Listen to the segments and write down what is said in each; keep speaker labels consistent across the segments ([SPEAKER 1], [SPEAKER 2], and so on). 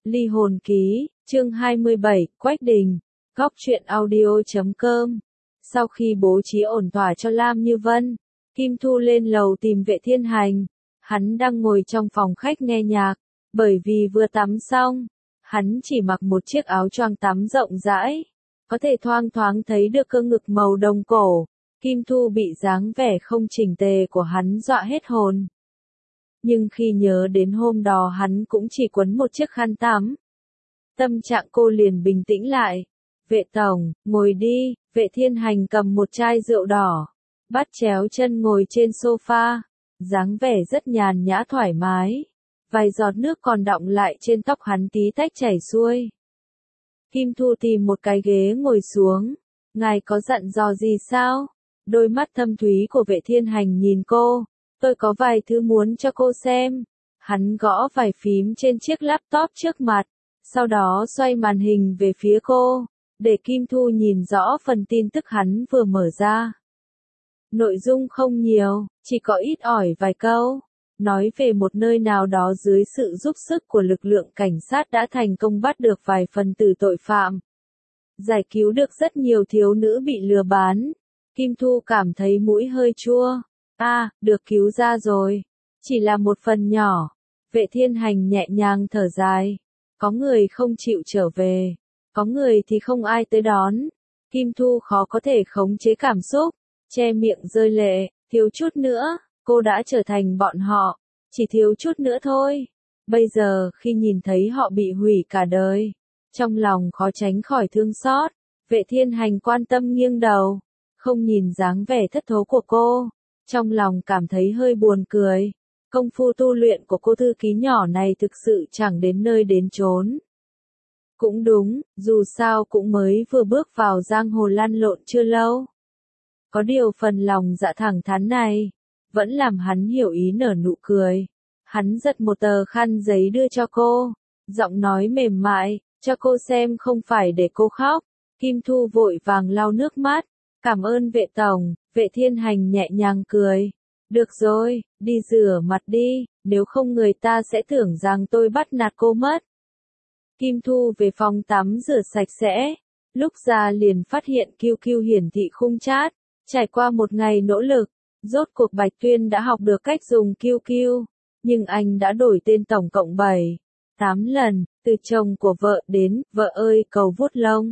[SPEAKER 1] Ly hồn ký, chương 27, Quách Đình, góc truyện audio.com. Sau khi bố trí ổn thỏa cho Lam Như Vân, Kim Thu lên lầu tìm Vệ Thiên Hành. Hắn đang ngồi trong phòng khách nghe nhạc, bởi vì vừa tắm xong, hắn chỉ mặc một chiếc áo choàng tắm rộng rãi, có thể thoang thoáng thấy được cơ ngực màu đồng cổ. Kim Thu bị dáng vẻ không chỉnh tề của hắn dọa hết hồn. Nhưng khi nhớ đến hôm đó hắn cũng chỉ quấn một chiếc khăn tắm, tâm trạng cô liền bình tĩnh lại. Vệ tổng, ngồi đi. Vệ Thiên Hành cầm một chai rượu đỏ, bắt chéo chân ngồi trên sofa, dáng vẻ rất nhàn nhã thoải mái. Vài giọt nước còn đọng lại trên tóc hắn tí tách chảy xuôi. Kim Thu tìm một cái ghế ngồi xuống. Ngài có dặn dò gì sao? Đôi mắt thâm thúy của Vệ Thiên Hành nhìn cô. Tôi có vài thứ muốn cho cô xem. Hắn gõ vài phím trên chiếc laptop trước mặt, sau đó xoay màn hình về phía cô, để Kim Thu nhìn rõ phần tin tức hắn vừa mở ra. Nội dung không nhiều, chỉ có ít ỏi vài câu, nói về một nơi nào đó dưới sự giúp sức của lực lượng cảnh sát đã thành công bắt được vài phần tử tội phạm, giải cứu được rất nhiều thiếu nữ bị lừa bán. Kim Thu cảm thấy mũi hơi chua. Được cứu ra rồi. Chỉ là một phần nhỏ. Vệ Thiên Hành nhẹ nhàng thở dài. Có người không chịu trở về, có người thì không ai tới đón. Kim Thu khó có thể khống chế cảm xúc, che miệng rơi lệ. Thiếu chút nữa, cô đã trở thành bọn họ. Chỉ thiếu chút nữa thôi. Bây giờ khi nhìn thấy họ bị hủy cả đời, trong lòng khó tránh khỏi thương xót. Vệ Thiên Hành quan tâm nghiêng đầu, không nhìn dáng vẻ thất thố của cô, trong lòng cảm thấy hơi buồn cười. Công phu tu luyện của cô thư ký nhỏ này thực sự chẳng đến nơi đến chốn. Cũng đúng, dù sao cũng mới vừa bước vào giang hồ lăn lộn chưa lâu. Có điều phần lòng dạ thẳng thắn này vẫn làm hắn hiểu ý nở nụ cười. Hắn giật một tờ khăn giấy đưa cho cô, giọng nói mềm mại, cho cô xem không phải để cô khóc. Kim Thu vội vàng lau nước mắt. Cảm ơn Vệ tổng. Vệ Thiên Hành nhẹ nhàng cười. Được rồi, đi rửa mặt đi, nếu không người ta sẽ tưởng rằng tôi bắt nạt cô mất. Kim Thu về phòng tắm rửa sạch sẽ, lúc ra liền phát hiện QQ hiển thị khung chat. Trải qua một ngày nỗ lực, rốt cuộc Bạch Tuyên đã học được cách dùng QQ, nhưng anh đã đổi tên tổng cộng 7, 8 lần, từ chồng của vợ đến vợ ơi cầu vuốt lông.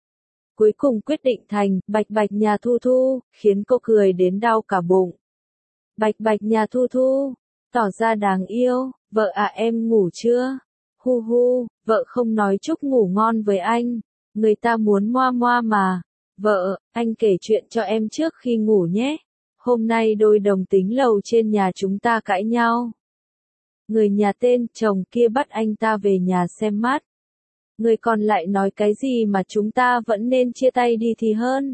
[SPEAKER 1] Cuối cùng quyết định thành Bạch Bạch nhà Thu Thu, khiến cô cười đến đau cả bụng. Bạch Bạch nhà Thu Thu, tỏ ra đáng yêu. Vợ em ngủ chưa? Hu hu, vợ không nói chúc ngủ ngon với anh, người ta muốn moa moa mà. Vợ, anh kể chuyện cho em trước khi ngủ nhé. Hôm nay đôi đồng tính lầu trên nhà chúng ta cãi nhau. Người nhà tên chồng kia bắt anh ta về nhà xem mắt. Người còn lại nói cái gì mà chúng ta vẫn nên chia tay đi thì hơn.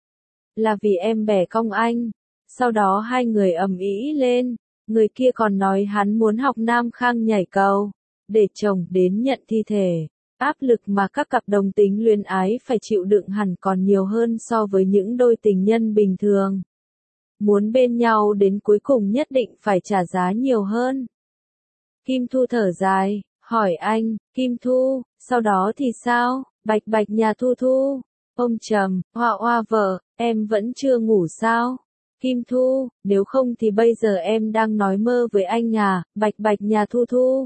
[SPEAKER 1] Là vì em bẻ cong anh. Sau đó hai người ầm ĩ lên. Người kia còn nói hắn muốn học Nam Khang nhảy cầu, để chồng đến nhận thi thể. Áp lực mà các cặp đồng tính luyến ái phải chịu đựng hẳn còn nhiều hơn so với những đôi tình nhân bình thường. Muốn bên nhau đến cuối cùng nhất định phải trả giá nhiều hơn. Kim Thu thở dài, hỏi anh, Kim Thu, sau đó thì sao? Bạch Bạch nhà Thu Thu. Ông trầm, hoa hoa vợ, em vẫn chưa ngủ sao? Kim Thu, nếu không thì bây giờ em đang nói mơ với anh à? Bạch Bạch nhà Thu Thu.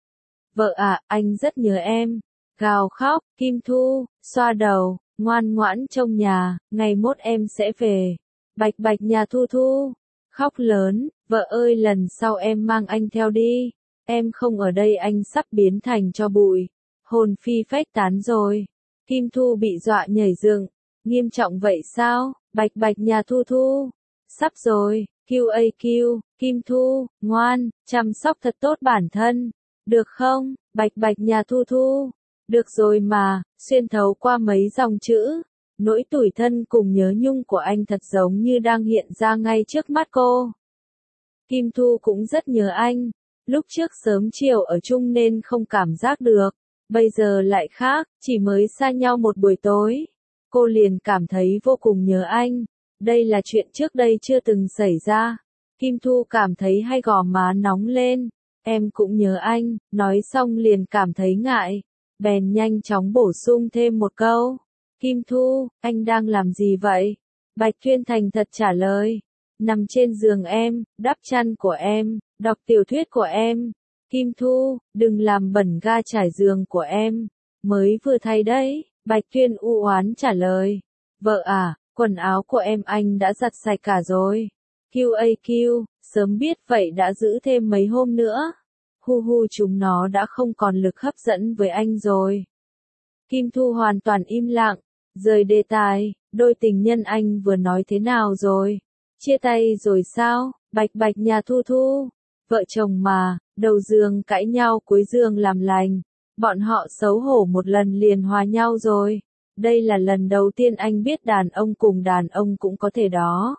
[SPEAKER 1] Vợ anh rất nhớ em. Gào khóc. Kim Thu, xoa đầu, ngoan ngoãn trông nhà, ngày mốt em sẽ về. Bạch Bạch nhà Thu Thu. Khóc lớn, vợ ơi lần sau em mang anh theo đi. Em không ở đây anh sắp biến thành tro bụi. Hồn phi phách tán rồi. Kim Thu bị dọa nhảy dựng. Nghiêm trọng vậy sao? Bạch Bạch nhà Thu Thu. Sắp rồi. QAQ. Kim Thu, ngoan, chăm sóc thật tốt bản thân. Được không? Bạch Bạch nhà Thu Thu. Được rồi mà. Xuyên thấu qua mấy dòng chữ, nỗi tủi thân cùng nhớ nhung của anh thật giống như đang hiện ra ngay trước mắt cô. Kim Thu cũng rất nhớ anh. Lúc trước sớm chiều ở chung nên không cảm giác được. Bây giờ lại khác, chỉ mới xa nhau một buổi tối. Cô liền cảm thấy vô cùng nhớ anh. Đây là chuyện trước đây chưa từng xảy ra. Kim Thu cảm thấy hai gò má nóng lên. em cũng nhớ anh, nói xong liền cảm thấy ngại, bèn nhanh chóng bổ sung thêm một câu. Kim Thu, anh đang làm gì vậy? Bạch Tuyên thành thật trả lời. Nằm trên giường em, đắp chăn của em, đọc tiểu thuyết của em. Kim Thu, đừng làm bẩn ga trải giường của em. Mới vừa thay đấy, Bạch Tuyên u oán trả lời. Vợ à, quần áo của em anh đã giặt sạch cả rồi. QAQ, sớm biết vậy đã giữ thêm mấy hôm nữa. Hu hu, chúng nó đã không còn lực hấp dẫn với anh rồi. Kim Thu hoàn toàn im lặng, rời đề tài, đôi tình nhân anh vừa nói thế nào rồi? Chia tay rồi sao? Bạch bạch nhà Thu Thu. Vợ chồng mà, đầu giường cãi nhau cuối giường làm lành. Bọn họ xấu hổ một lần liền hòa nhau rồi. Đây là lần đầu tiên anh biết đàn ông cùng đàn ông cũng có thể đó.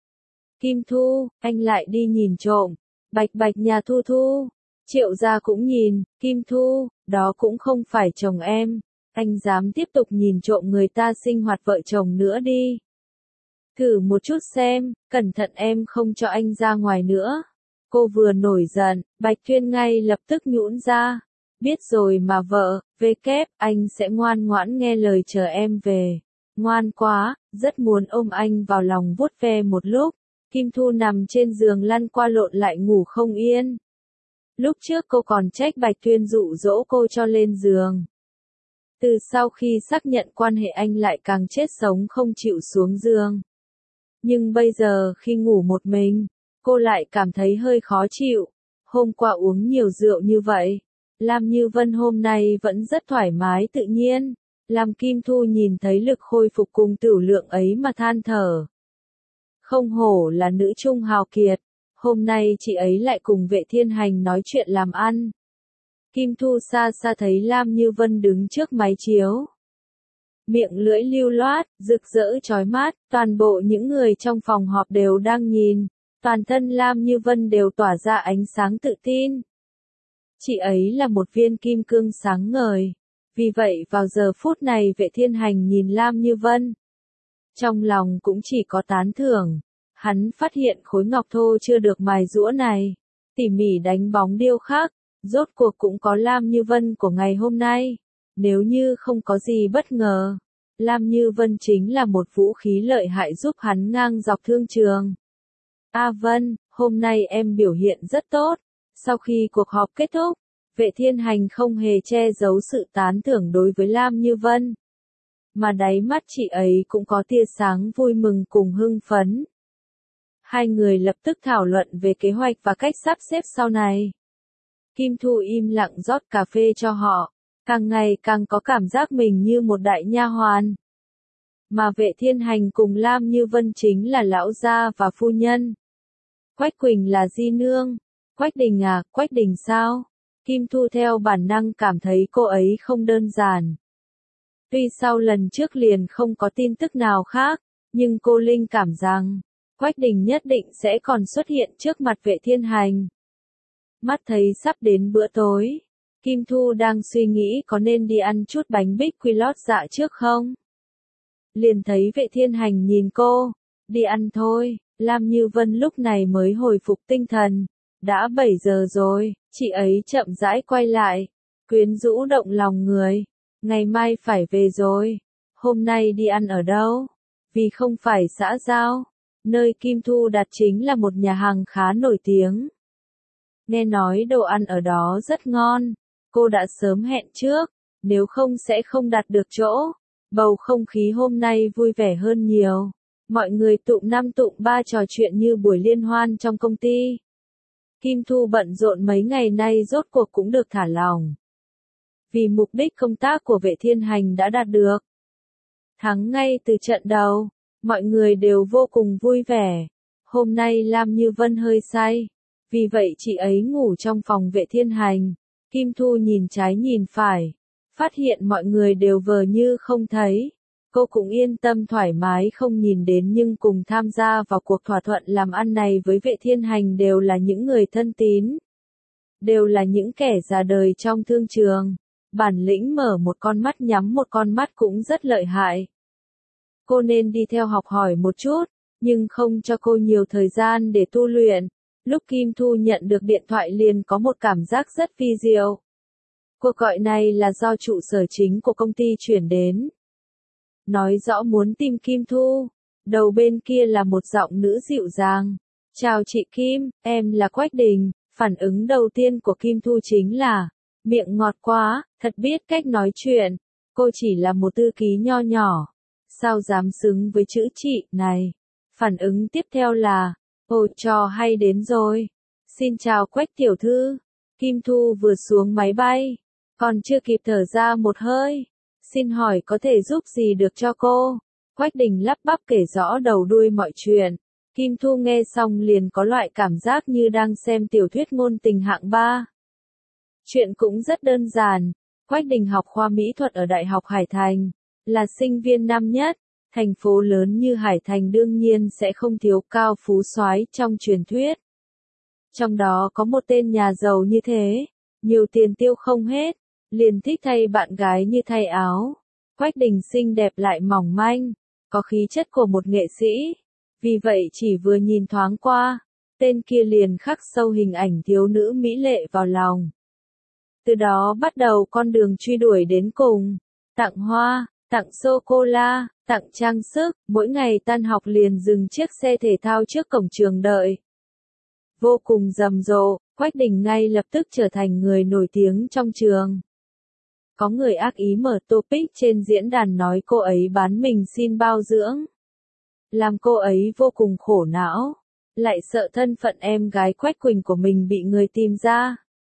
[SPEAKER 1] Kim Thu, anh lại đi nhìn trộm. Bạch bạch nhà Thu Thu. Triệu gia cũng nhìn, Kim Thu, đó cũng không phải chồng em. Anh dám tiếp tục nhìn trộm người ta sinh hoạt vợ chồng nữa đi. Thử một chút xem, cẩn thận em không cho anh ra ngoài nữa. Cô vừa nổi giận, Bạch Tuyên ngay lập tức nhũn ra. Biết rồi mà vợ, anh sẽ ngoan ngoãn nghe lời chờ em về. Ngoan quá, rất muốn ôm anh vào lòng vuốt ve một lúc. Kim Thu nằm trên giường lăn qua lộn lại ngủ không yên. Lúc trước cô còn trách Bạch Tuyên dụ dỗ cô cho lên giường. Từ sau khi xác nhận quan hệ anh lại càng chết sống không chịu xuống giường. Nhưng bây giờ khi ngủ một mình, cô lại cảm thấy hơi khó chịu. Hôm qua uống nhiều rượu như vậy, Lam Như Vân hôm nay vẫn rất thoải mái tự nhiên. Làm Kim Thu nhìn thấy lực khôi phục cùng tửu lượng ấy mà than thở. Không hổ là nữ trung hào kiệt, hôm nay chị ấy lại cùng Vệ Thiên Hành nói chuyện làm ăn. Kim Thu xa xa thấy Lam Như Vân đứng trước máy chiếu. Miệng lưỡi lưu loát, rực rỡ chói mắt, toàn bộ những người trong phòng họp đều đang nhìn. Toàn thân Lam Như Vân đều tỏa ra ánh sáng tự tin. Chị ấy là một viên kim cương sáng ngời. Vì vậy vào giờ phút này Vệ Thiên Hành nhìn Lam Như Vân. Trong lòng cũng chỉ có tán thưởng. Hắn phát hiện khối ngọc thô chưa được mài giũa này. Tỉ mỉ đánh bóng điêu khắc. Rốt cuộc cũng có Lam Như Vân của ngày hôm nay. Nếu như không có gì bất ngờ, Lam Như Vân chính là một vũ khí lợi hại giúp hắn ngang dọc thương trường. A Vân, hôm nay em biểu hiện rất tốt. Sau khi cuộc họp kết thúc, Vệ Thiên Hành không hề che giấu sự tán thưởng đối với Lam Như Vân. Mà đáy mắt chị ấy cũng có tia sáng vui mừng cùng hưng phấn. Hai người lập tức thảo luận về kế hoạch và cách sắp xếp sau này. Kim Thu im lặng rót cà phê cho họ, càng ngày càng có cảm giác mình như một đại nha hoàn. Mà Vệ Thiên Hành cùng Lam Như Vân chính là lão gia và phu nhân. Quách Quỳnh là di nương. Quách Đình à, Quách Đình sao? Kim Thu theo bản năng cảm thấy cô ấy không đơn giản. Tuy sau lần trước liền không có tin tức nào khác, nhưng cô linh cảm rằng, Quách Đình nhất định sẽ còn xuất hiện trước mặt Vệ Thiên Hành. Mắt thấy sắp đến bữa tối, Kim Thu đang suy nghĩ có nên đi ăn chút bánh bích quy lót dạ trước không? Liền thấy Vệ Thiên Hành nhìn cô, đi ăn thôi. Lam Như Vân lúc này mới hồi phục tinh thần. Đã 7 giờ rồi, chị ấy chậm rãi quay lại, quyến rũ động lòng người. Ngày mai phải về rồi. Hôm nay đi ăn ở đâu? Vì không phải xã giao. Nơi Kim Thu đặt chính là một nhà hàng khá nổi tiếng. Nghe nói đồ ăn ở đó rất ngon. Cô đã sớm hẹn trước, nếu không sẽ không đặt được chỗ. Bầu không khí hôm nay vui vẻ hơn nhiều. Mọi người tụm năm tụm ba trò chuyện như buổi liên hoan trong công ty. Kim Thu bận rộn mấy ngày nay rốt cuộc cũng được thả lỏng. Vì mục đích công tác của Vệ Thiên Hành đã đạt được. Thắng ngay từ trận đầu, mọi người đều vô cùng vui vẻ. Hôm nay Lam Như Vân hơi say, vì vậy chị ấy ngủ trong phòng Vệ Thiên Hành. Kim Thu nhìn trái nhìn phải, phát hiện mọi người đều vờ như không thấy. Cô cũng yên tâm thoải mái không nhìn đến, nhưng cùng tham gia vào cuộc thỏa thuận làm ăn này với Vệ Thiên Hành đều là những người thân tín. Đều là những kẻ già đời trong thương trường. Bản lĩnh mở một con mắt nhắm một con mắt cũng rất lợi hại. Cô nên đi theo học hỏi một chút, nhưng không cho cô nhiều thời gian để tu luyện. Lúc Kim Thu nhận được điện thoại liền có một cảm giác rất vi diệu. Cuộc gọi này là do trụ sở chính của công ty chuyển đến. Nói rõ muốn tìm Kim Thu. Đầu bên kia là một giọng nữ dịu dàng. Chào chị Kim, em là Quách Đình. Phản ứng đầu tiên của Kim Thu chính là, miệng ngọt quá, thật biết cách nói chuyện. Cô chỉ là một thư ký nho nhỏ. Sao dám xứng với chữ chị này? Phản ứng tiếp theo là, ồ trò hay đến rồi. Xin chào Quách tiểu thư. Kim Thu vừa xuống máy bay. Còn chưa kịp thở ra một hơi. Xin hỏi có thể giúp gì được cho cô? Quách Đình lắp bắp kể rõ đầu đuôi mọi chuyện. Kim Thu nghe xong liền có loại cảm giác như đang xem tiểu thuyết ngôn tình hạng 3. Chuyện cũng rất đơn giản. Quách Đình học khoa mỹ thuật ở Đại học Hải Thành. Là sinh viên năm nhất. Thành phố lớn như Hải Thành đương nhiên sẽ không thiếu cao phú soái trong truyền thuyết. Trong đó có một tên nhà giàu như thế. Nhiều tiền tiêu không hết. Liền thích thay bạn gái như thay áo. Quách Đình xinh đẹp lại mỏng manh. Có khí chất của một nghệ sĩ. Vì vậy chỉ vừa nhìn thoáng qua. Tên kia liền khắc sâu hình ảnh thiếu nữ mỹ lệ vào lòng. Từ đó bắt đầu con đường truy đuổi đến cùng. Tặng hoa, tặng sô-cô-la, tặng trang sức. Mỗi ngày tan học liền dừng chiếc xe thể thao trước cổng trường đợi. Vô cùng rầm rộ, Quách Đình ngay lập tức trở thành người nổi tiếng trong trường. Có người ác ý mở topic trên diễn đàn nói cô ấy bán mình xin bao dưỡng. Làm cô ấy vô cùng khổ não. Lại sợ thân phận em gái Quách Quỳnh của mình bị người tìm ra.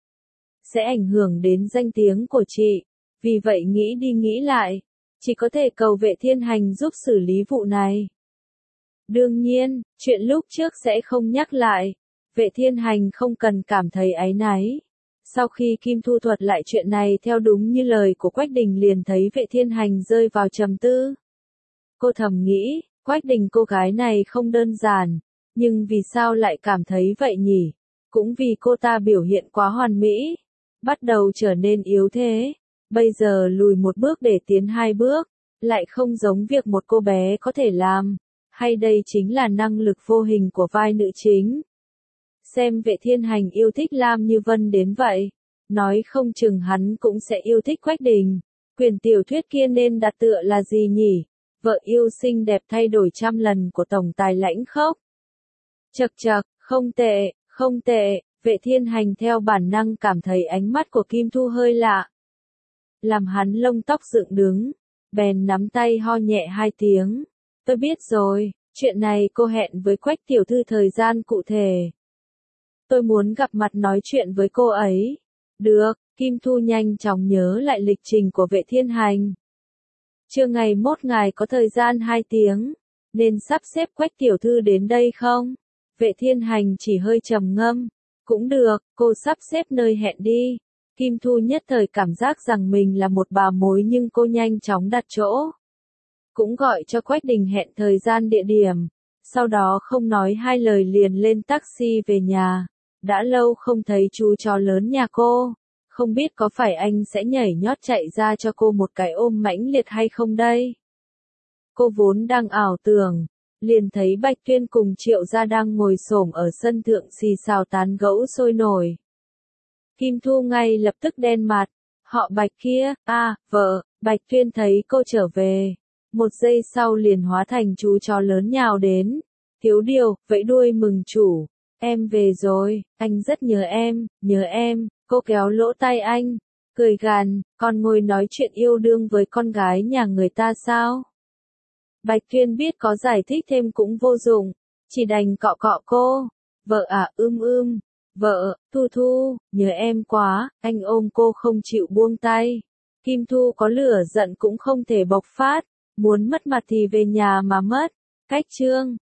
[SPEAKER 1] Sẽ ảnh hưởng đến danh tiếng của chị. Vì vậy nghĩ đi nghĩ lại. Chỉ có thể cầu Vệ Thiên Hành giúp xử lý vụ này. Đương nhiên, chuyện lúc trước sẽ không nhắc lại. Vệ Thiên Hành không cần cảm thấy áy náy. Sau khi Kim Thu thuật lại chuyện này theo đúng như lời của Quách Đình liền thấy Vệ Thiên Hành rơi vào trầm tư. Cô thầm nghĩ, Quách Đình cô gái này không đơn giản, nhưng vì sao lại cảm thấy vậy nhỉ? Cũng vì cô ta biểu hiện quá hoàn mỹ, bắt đầu trở nên yếu thế, bây giờ lùi một bước để tiến hai bước, lại không giống việc một cô bé có thể làm, hay đây chính là năng lực vô hình của vai nữ chính? Xem Vệ Thiên Hành yêu thích Lam Như Vân đến vậy, nói không chừng hắn cũng sẽ yêu thích Quách Đình. Quyển tiểu thuyết kia nên đặt tựa là gì nhỉ? Vợ yêu xinh đẹp thay đổi trăm lần của tổng tài lãnh khốc. Chậc chậc, không tệ, không tệ. Vệ Thiên Hành theo bản năng cảm thấy ánh mắt của Kim Thu hơi lạ. Làm hắn lông tóc dựng đứng, bèn nắm tay ho nhẹ hai tiếng. Tôi biết rồi, chuyện này cô hẹn với Quách tiểu thư thời gian cụ thể. Tôi muốn gặp mặt nói chuyện với cô ấy. Được, Kim Thu nhanh chóng nhớ lại lịch trình của Vệ Thiên Hành. Trưa ngày mốt ngài có thời gian 2 tiếng, nên sắp xếp Quách tiểu thư đến đây không? Vệ Thiên Hành chỉ hơi trầm ngâm. Cũng được, cô sắp xếp nơi hẹn đi. Kim Thu nhất thời cảm giác rằng mình là một bà mối nhưng cô nhanh chóng đặt chỗ. Cũng gọi cho Quách Đình hẹn thời gian địa điểm. Sau đó không nói hai lời liền lên taxi về nhà. Đã lâu không thấy chú chó lớn nhà cô. Không biết có phải anh sẽ nhảy nhót chạy ra cho cô một cái ôm mãnh liệt hay không đây? Cô vốn đang ảo tưởng. Liền thấy Bạch Tuyên cùng Triệu Gia đang ngồi xổm ở sân thượng xì xào tán gẫu sôi nổi. Kim Thu ngay lập tức đen mặt. Họ Bạch kia, vợ, Bạch Tuyên thấy cô trở về. Một giây sau liền hóa thành chú chó lớn nhào đến. Thiếu điều, vẫy đuôi mừng chủ. Em về rồi, anh rất nhớ em, cô kéo lỗ tai anh, cười gằn, còn ngồi nói chuyện yêu đương với con gái nhà người ta sao? Bạch Tuyên biết có giải thích thêm cũng vô dụng, chỉ đành cọ cọ cô. Vợ à, vợ, Thu Thu, nhớ em quá, anh ôm cô không chịu buông tay. Kim Thu có lửa giận cũng không thể bộc phát, muốn mất mặt thì về nhà mà mất. Cách chương